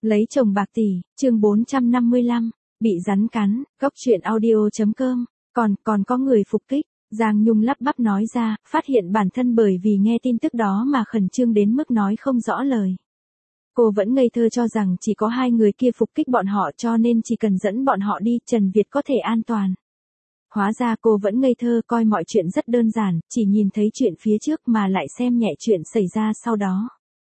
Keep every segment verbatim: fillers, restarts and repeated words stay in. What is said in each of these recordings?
Lấy chồng bạc tỷ, chương bốn trăm năm mươi lăm, bị rắn cắn, góc truyện audio.com, còn, còn có người phục kích. Giang Nhung lắp bắp nói ra, phát hiện bản thân bởi vì nghe tin tức đó mà khẩn trương đến mức nói không rõ lời. Cô vẫn ngây thơ cho rằng chỉ có hai người kia phục kích bọn họ cho nên chỉ cần dẫn bọn họ đi, Trần Việt có thể an toàn. Hóa ra cô vẫn ngây thơ coi mọi chuyện rất đơn giản, chỉ nhìn thấy chuyện phía trước mà lại xem nhẹ chuyện xảy ra sau đó.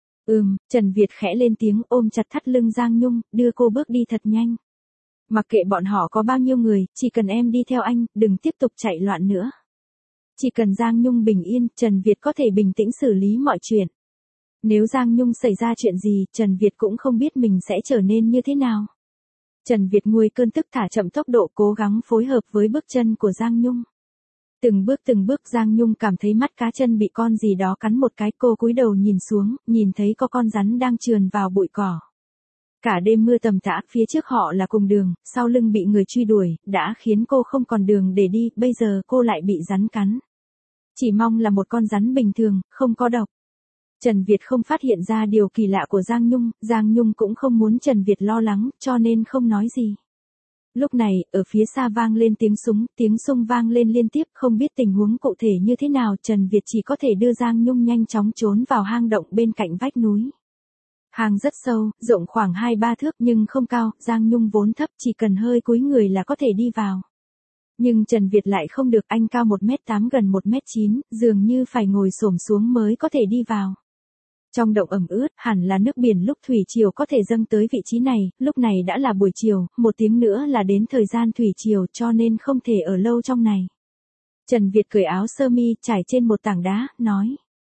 Ừm, Trần Việt khẽ lên tiếng ôm chặt thắt lưng Giang Nhung, đưa cô bước đi thật nhanh. Mặc kệ bọn họ có bao nhiêu người, chỉ cần em đi theo anh, đừng tiếp tục chạy loạn nữa. Chỉ cần Giang Nhung bình yên, Trần Việt có thể bình tĩnh xử lý mọi chuyện. Nếu Giang Nhung xảy ra chuyện gì, Trần Việt cũng không biết mình sẽ trở nên như thế nào. Trần Việt nguôi cơn tức thả chậm tốc độ cố gắng phối hợp với bước chân của Giang Nhung. Từng bước từng bước Giang Nhung cảm thấy mắt cá chân bị con gì đó cắn một cái, cô cúi đầu nhìn xuống, nhìn thấy có con rắn đang trườn vào bụi cỏ. Cả đêm mưa tầm tã, phía trước họ là cùng đường, sau lưng bị người truy đuổi, đã khiến cô không còn đường để đi, bây giờ cô lại bị rắn cắn. Chỉ mong là một con rắn bình thường, không có độc. Trần Việt không phát hiện ra điều kỳ lạ của Giang Nhung, Giang Nhung cũng không muốn Trần Việt lo lắng, cho nên không nói gì. Lúc này, ở phía xa vang lên tiếng súng, tiếng súng vang lên liên tiếp, không biết tình huống cụ thể như thế nào, Trần Việt chỉ có thể đưa Giang Nhung nhanh chóng trốn vào hang động bên cạnh vách núi. Hang rất sâu, rộng khoảng hai ba thước nhưng không cao, Giang Nhung vốn thấp, chỉ cần hơi cúi người là có thể đi vào. Nhưng Trần Việt lại không được, anh cao một mét tám gần một mét chín, dường như phải ngồi xổm xuống mới có thể đi vào. Trong động ẩm ướt, hẳn là nước biển lúc thủy triều có thể dâng tới vị trí này, lúc này đã là buổi chiều, một tiếng nữa là đến thời gian thủy triều cho nên không thể ở lâu trong này. Trần Việt cởi áo sơ mi trải trên một tảng đá, nói.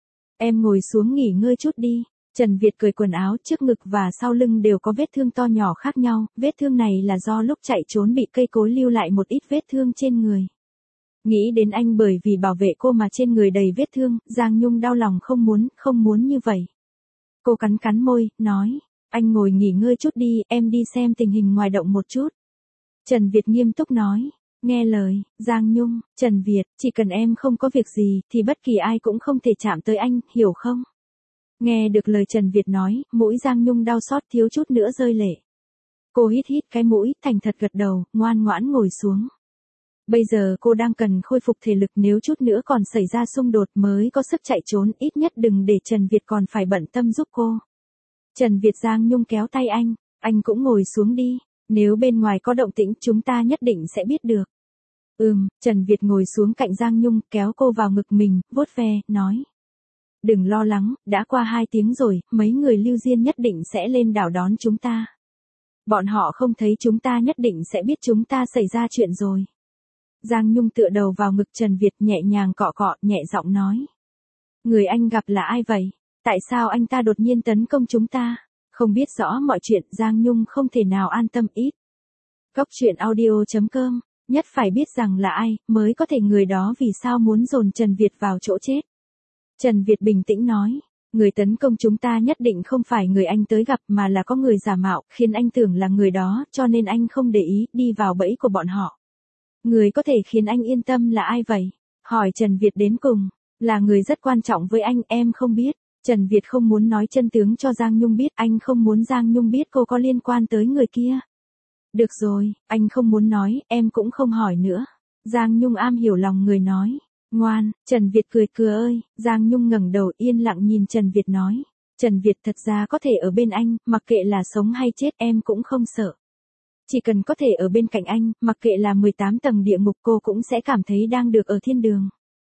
Em ngồi xuống nghỉ ngơi chút đi. Trần Việt cởi quần áo, trước ngực và sau lưng đều có vết thương to nhỏ khác nhau, vết thương này là do lúc chạy trốn bị cây cối lưu lại một ít vết thương trên người. Nghĩ đến anh bởi vì bảo vệ cô mà trên người đầy vết thương, Giang Nhung đau lòng không muốn, không muốn như vậy. Cô cắn cắn môi, nói, anh ngồi nghỉ ngơi chút đi, em đi xem tình hình ngoài động một chút. Trần Việt nghiêm túc nói, nghe lời, Giang Nhung, Trần Việt, chỉ cần em không có việc gì, thì bất kỳ ai cũng không thể chạm tới anh, hiểu không? Nghe được lời Trần Việt nói, mũi Giang Nhung đau xót thiếu chút nữa rơi lệ. Cô hít hít cái mũi, thành thật gật đầu, ngoan ngoãn ngồi xuống. Bây giờ cô đang cần khôi phục thể lực, nếu chút nữa còn xảy ra xung đột mới có sức chạy trốn, ít nhất đừng để Trần Việt còn phải bận tâm giúp cô. Trần Việt Giang Nhung kéo tay anh, anh cũng ngồi xuống đi, nếu bên ngoài có động tĩnh chúng ta nhất định sẽ biết được. Ừm, Trần Việt ngồi xuống cạnh Giang Nhung, kéo cô vào ngực mình, vuốt ve, nói. Đừng lo lắng, đã qua hai tiếng rồi, mấy người Lưu Diên nhất định sẽ lên đảo đón chúng ta. Bọn họ không thấy chúng ta nhất định sẽ biết chúng ta xảy ra chuyện rồi. Giang Nhung tựa đầu vào ngực Trần Việt nhẹ nhàng cọ cọ, nhẹ giọng nói. Người anh gặp là ai vậy? Tại sao anh ta đột nhiên tấn công chúng ta? Không biết rõ mọi chuyện, Giang Nhung không thể nào an tâm ít. Góc truyện audio.com, nhất phải biết rằng là ai, mới có thể người đó vì sao muốn dồn Trần Việt vào chỗ chết. Trần Việt bình tĩnh nói, người tấn công chúng ta nhất định không phải người anh tới gặp mà là có người giả mạo, khiến anh tưởng là người đó, cho nên anh không để ý, đi vào bẫy của bọn họ. Người có thể khiến anh yên tâm là ai vậy? Hỏi Trần Việt đến cùng, là người rất quan trọng với anh, em không biết. Trần Việt không muốn nói chân tướng cho Giang Nhung biết, anh không muốn Giang Nhung biết cô có liên quan tới người kia. Được rồi, anh không muốn nói, em cũng không hỏi nữa. Giang Nhung am hiểu lòng người nói. Ngoan, Trần Việt cười cười ơi, Giang Nhung ngẩng đầu yên lặng nhìn Trần Việt nói. Trần Việt thật ra có thể ở bên anh, mặc kệ là sống hay chết em cũng không sợ. Chỉ cần có thể ở bên cạnh anh, mặc kệ là mười tám tầng địa ngục cô cũng sẽ cảm thấy đang được ở thiên đường.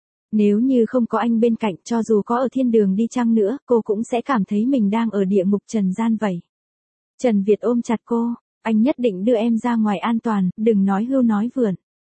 Nếu như không có anh bên cạnh, cho dù có ở thiên đường đi chăng nữa, cô cũng sẽ cảm thấy mình đang ở địa ngục trần gian vậy. Trần Việt ôm chặt cô, anh nhất định đưa em ra ngoài an toàn, đừng nói hưu nói vượn.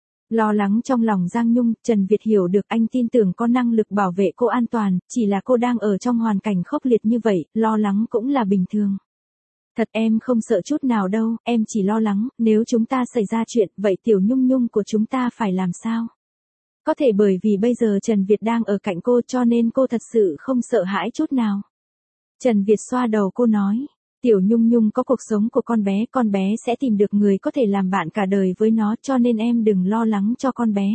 Lo lắng trong lòng Giang Nhung, Trần Việt hiểu được anh tin tưởng có năng lực bảo vệ cô an toàn, chỉ là cô đang ở trong hoàn cảnh khốc liệt như vậy, lo lắng cũng là bình thường. Thật em không sợ chút nào đâu, em chỉ lo lắng, nếu chúng ta xảy ra chuyện, vậy Tiểu Nhung Nhung của chúng ta phải làm sao? Có thể bởi vì bây giờ Trần Việt đang ở cạnh cô cho nên cô thật sự không sợ hãi chút nào. Trần Việt xoa đầu cô nói, Tiểu Nhung Nhung có cuộc sống của con bé, con bé sẽ tìm được người có thể làm bạn cả đời với nó cho nên em đừng lo lắng cho con bé.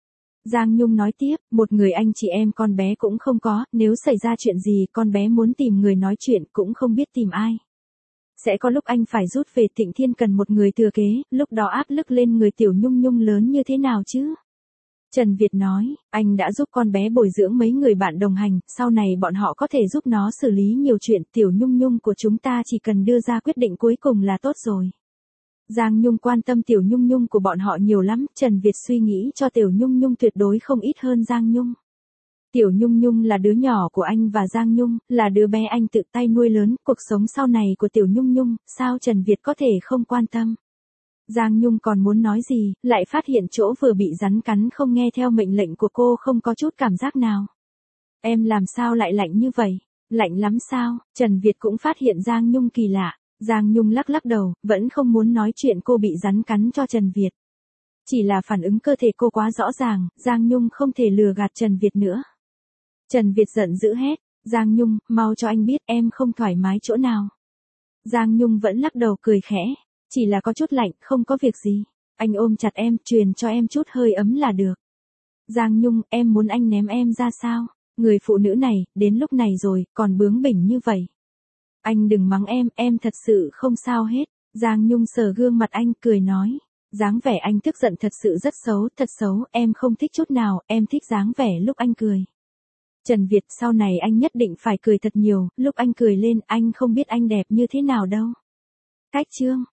Giang Nhung nói tiếp, một người anh chị em con bé cũng không có, nếu xảy ra chuyện gì con bé muốn tìm người nói chuyện cũng không biết tìm ai. Sẽ có lúc anh phải rút về Tịnh Thiên cần một người thừa kế, lúc đó áp lực lên người Tiểu Nhung Nhung lớn như thế nào chứ? Trần Việt nói, anh đã giúp con bé bồi dưỡng mấy người bạn đồng hành, sau này bọn họ có thể giúp nó xử lý nhiều chuyện, Tiểu Nhung Nhung của chúng ta chỉ cần đưa ra quyết định cuối cùng là tốt rồi. Giang Nhung quan tâm Tiểu Nhung Nhung của bọn họ nhiều lắm, Trần Việt suy nghĩ cho Tiểu Nhung Nhung tuyệt đối không ít hơn Giang Nhung. Tiểu Nhung Nhung là đứa nhỏ của anh và Giang Nhung, là đứa bé anh tự tay nuôi lớn, cuộc sống sau này của Tiểu Nhung Nhung, sao Trần Việt có thể không quan tâm. Giang Nhung còn muốn nói gì, lại phát hiện chỗ vừa bị rắn cắn không nghe theo mệnh lệnh của cô không có chút cảm giác nào. Em làm sao lại lạnh như vậy? Lạnh lắm sao? Trần Việt cũng phát hiện Giang Nhung kỳ lạ. Giang Nhung lắc lắc đầu, vẫn không muốn nói chuyện cô bị rắn cắn cho Trần Việt. Chỉ là phản ứng cơ thể cô quá rõ ràng, Giang Nhung không thể lừa gạt Trần Việt nữa. Trần Việt giận dữ hét, Giang Nhung, mau cho anh biết em không thoải mái chỗ nào. Giang Nhung vẫn lắc đầu cười khẽ, chỉ là có chút lạnh, không có việc gì. Anh ôm chặt em, truyền cho em chút hơi ấm là được. Giang Nhung, em muốn anh ném em ra sao? Người phụ nữ này, đến lúc này rồi, còn bướng bỉnh như vậy. Anh đừng mắng em, em thật sự không sao hết. Giang Nhung sờ gương mặt anh, cười nói. Dáng vẻ anh tức giận thật sự rất xấu, thật xấu, em không thích chút nào, em thích dáng vẻ lúc anh cười. Trần Việt, sau này anh nhất định phải cười thật nhiều, lúc anh cười lên, anh không biết anh đẹp như thế nào đâu. Cách chương